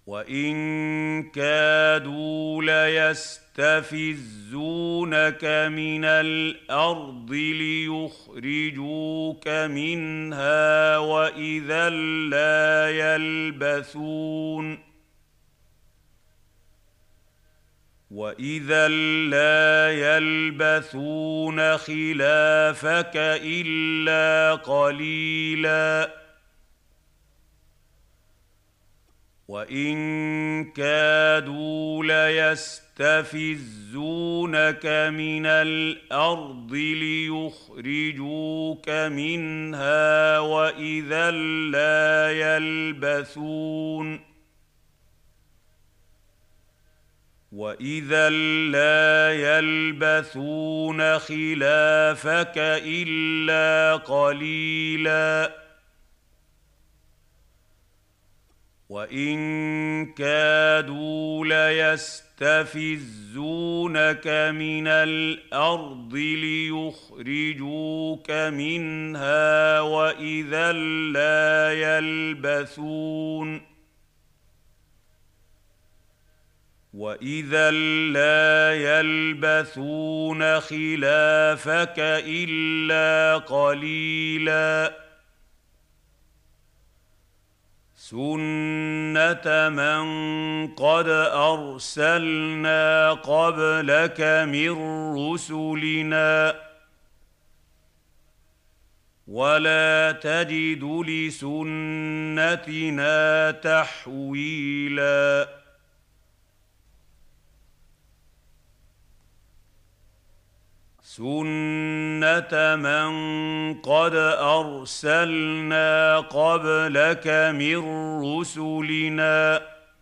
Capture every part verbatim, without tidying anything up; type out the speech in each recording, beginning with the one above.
وإن كادوا ليستفزونك من الأرض ليخرجوك منها وإذا لا يلبثون وإذا لا يلبثون خلافك إلا قليلاً وإن كادوا ليستفزونك من الأرض ليخرجوك منها وإذا لا يلبثون وإذا لا يلبثون خلافك إلا قليلاً وإن كادوا ليستفزونك من الأرض ليخرجوك منها وإذا لا يلبثون وإذا لا يلبثون خلافك إلا قليلاً سُنَّةَ مَن قَدْ أَرْسَلْنَا قَبْلَكَ مِن رُّسُلِنَا وَلَا تَجِدُ لِسُنَّتِنَا تَحْوِيلًا سُنَّةَ مَن قَدْ أَرْسَلْنَا قَبْلَكَ مِن رُّسُلِنَا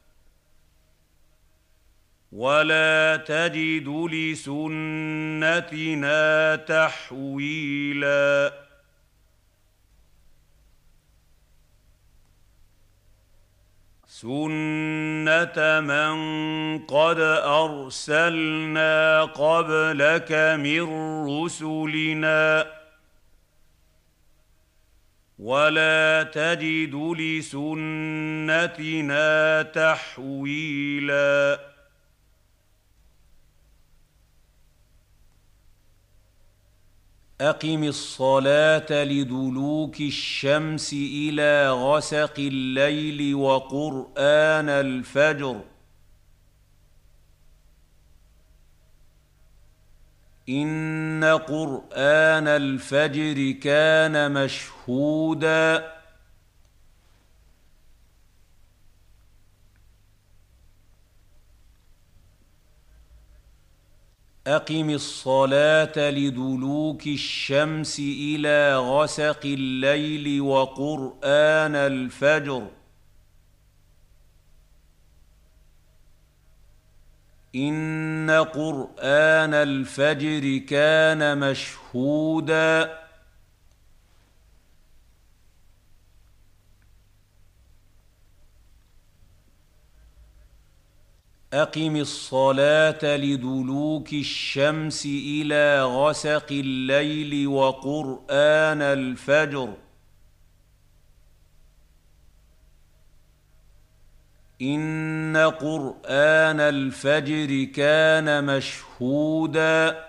وَلَا تَجِدُ لِسُنَّتِنَا تَحْوِيلًا سُنَّةَ مَن قَدْ أَرْسَلْنَا قَبْلَكَ مِن رُّسُلِنَا وَلَا تَجِدُ لِسُنَّتِنَا تَحْوِيلًا أقم الصلاة لدلوك الشمس إلى غسق الليل وقرآن الفجر إن قرآن الفجر كان مشهودا أقم الصلاة لدلوك الشمس إلى غسق الليل وقرآن الفجر إن قرآن الفجر كان مشهودا أقم الصلاة لدلوك الشمس إلى غسق الليل وقرآن الفجر إن قرآن الفجر كان مشهودا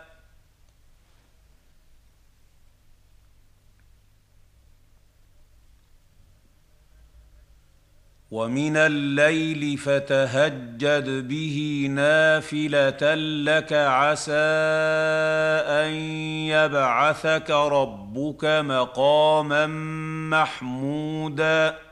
ومن الليل فتهجد به نافلة لك عسى أن يبعثك ربك مقاما محمودا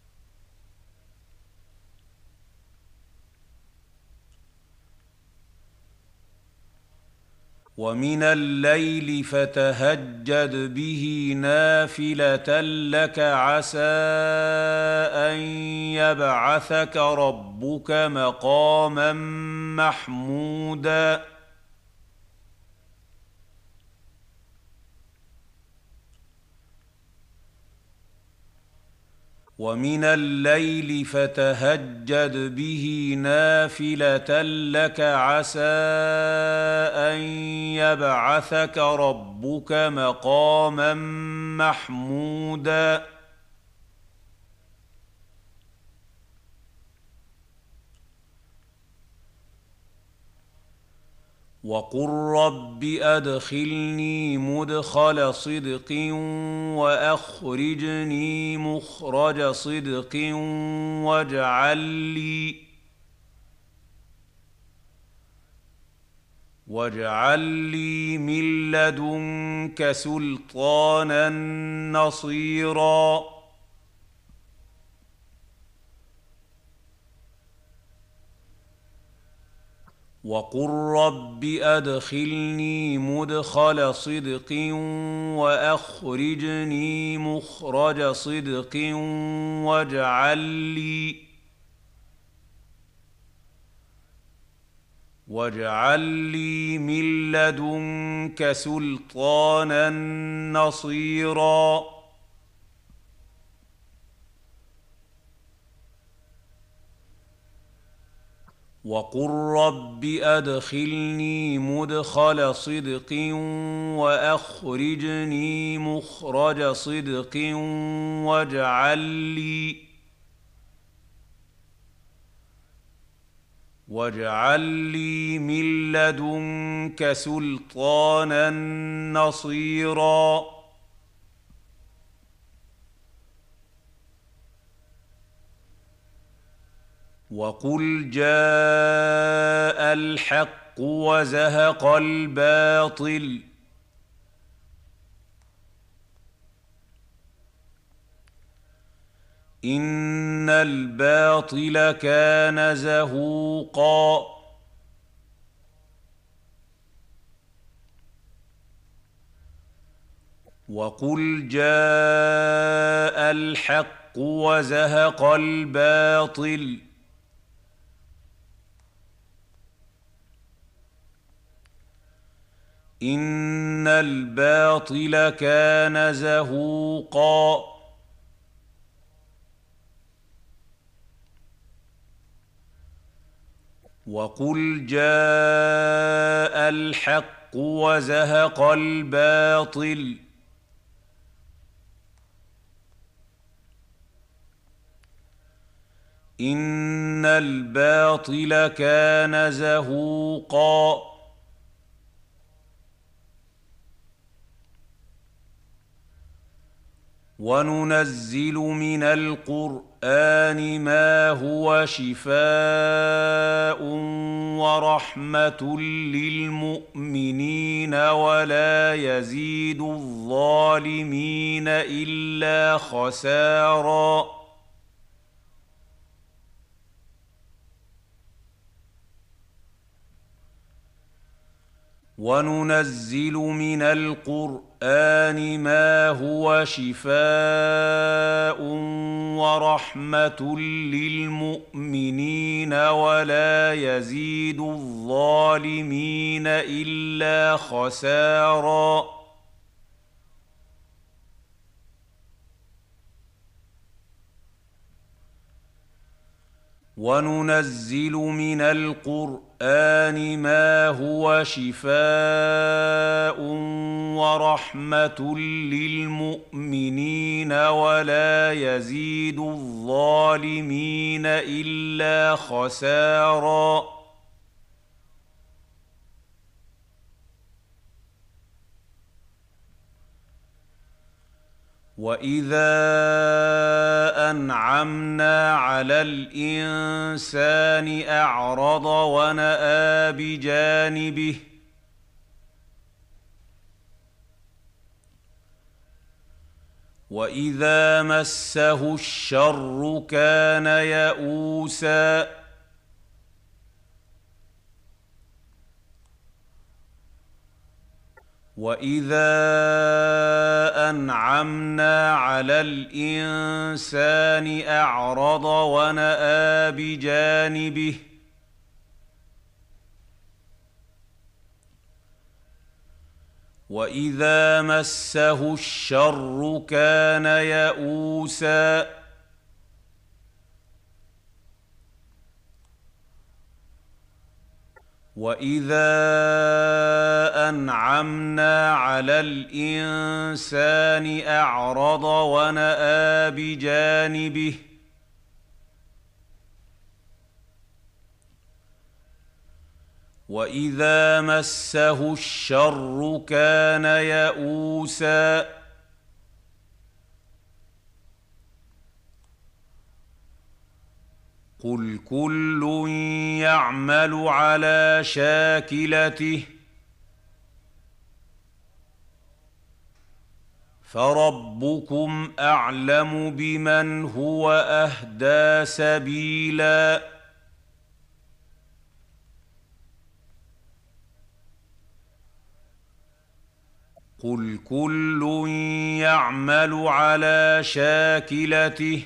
ومن الليل فتهجد به نافلة لك عسى أن يبعثك ربك مقاما محمودا ومن الليل فتهجد به نافلة لك عسى أن يبعثك ربك مقاما محمودا وقل رب أدخلني مدخل صدق وأخرجني مخرج صدق واجعل لي واجعل لي من لدنك سلطانا نصيرا وقل رب أدخلني مدخل صدق وأخرجني مخرج صدق واجعل لي واجعل لي من لدنك سلطانا نصيرا وقل رب أدخلني مدخل صدق وأخرجني مخرج صدق واجعل لي واجعل لي من لدنك سلطانا نصيرا وقل جاء الحق وزهق الباطل إن الباطل كان زهوقا وقل جاء الحق وزهق الباطل إن الباطل كان زهوقا وقل جاء الحق وزهق الباطل إن الباطل كان زهوقا وننزل من القرآن ما هو شفاء ورحمة للمؤمنين ولا يزيد الظالمين إلا خسارا وننزل من القرآن ما هو شفاء ورحمة للمؤمنين ولا يزيد الظالمين إلا خسارا وننزل من القرآن ما هو شفاء ورحمة للمؤمنين ولا يزيد الظالمين إلا خسارا وإذا أنعمنا على الإنسان أعرض ونأى بجانبه وإذا مسه الشر كان يئوسا وإذا أنعمنا على الإنسان أعرض ونأى بجانبه وإذا مسه الشر كان يئوسا وإذا أنعمنا على الإنسان أعرض ونأى بجانبه واذا مسه الشر كان يئوسا قل كل يعمل على شاكلته فربكم اعلم بمن هو اهدى سبيلا قل كل يعمل على شاكلته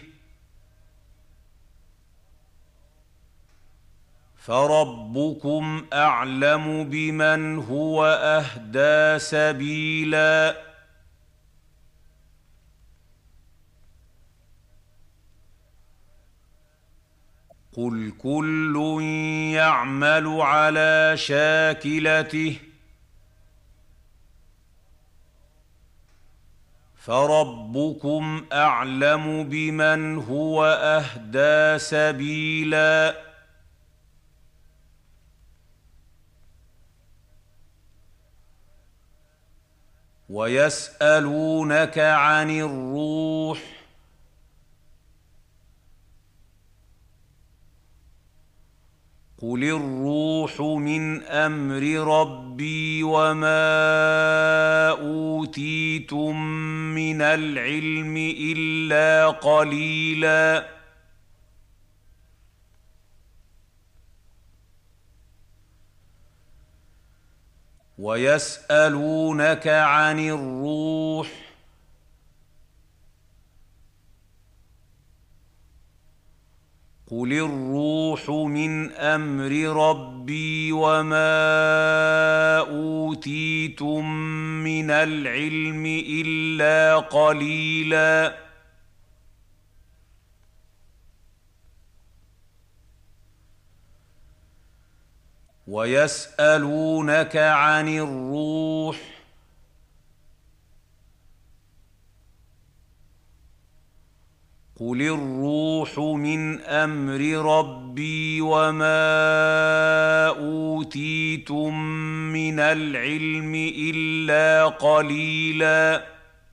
فربكم اعلم بمن هو اهدى سبيلا قل كل يعمل على شاكلته فربكم اعلم بمن هو اهدى سبيلا ويسالونك عن الروح قل الروح من امر ربي وما اوتيتم من العلم الا قليلا ويسالونك عن الروح قل الروح من امر ربي وما اوتيتم من العلم الا قليلا ويسالونك عن الروح قل الروح من امر ربي وما اوتيتم من العلم الا قليلا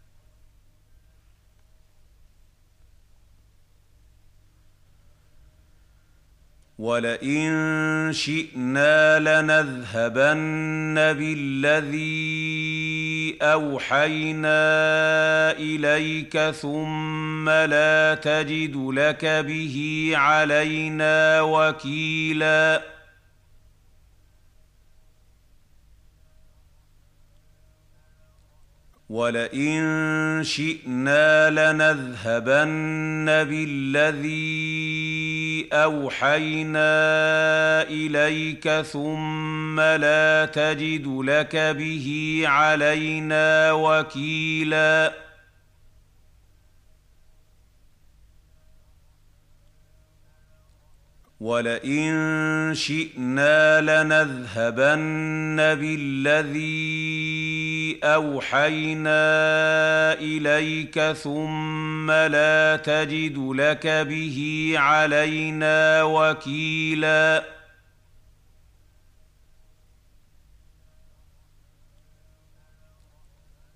ولئن شئنا لنذهبن بالذي اوحينا اليك ثم لا تجد لك به علينا وكيلا ولئن شئنا لنذهبن بالذي اوحينا اليك ثم لا تجد لك به علينا وكيلا ولئن شئنا لنذهبن بالذي اوحينا اليك ثم لا تجد لك به علينا وكيلا ولئن شئنا لنذهبن بالذي اوحينا اليك ثم لا تجد لك به علينا وكيلا ولئن شئنا لنذهبن بالذي اوحينا اليك ثم لا تجد لك به علينا وكيلا ولئن شئنا لنذهبن بالذي اوحينا اليك ثم لا تجد لك به علينا وكيلا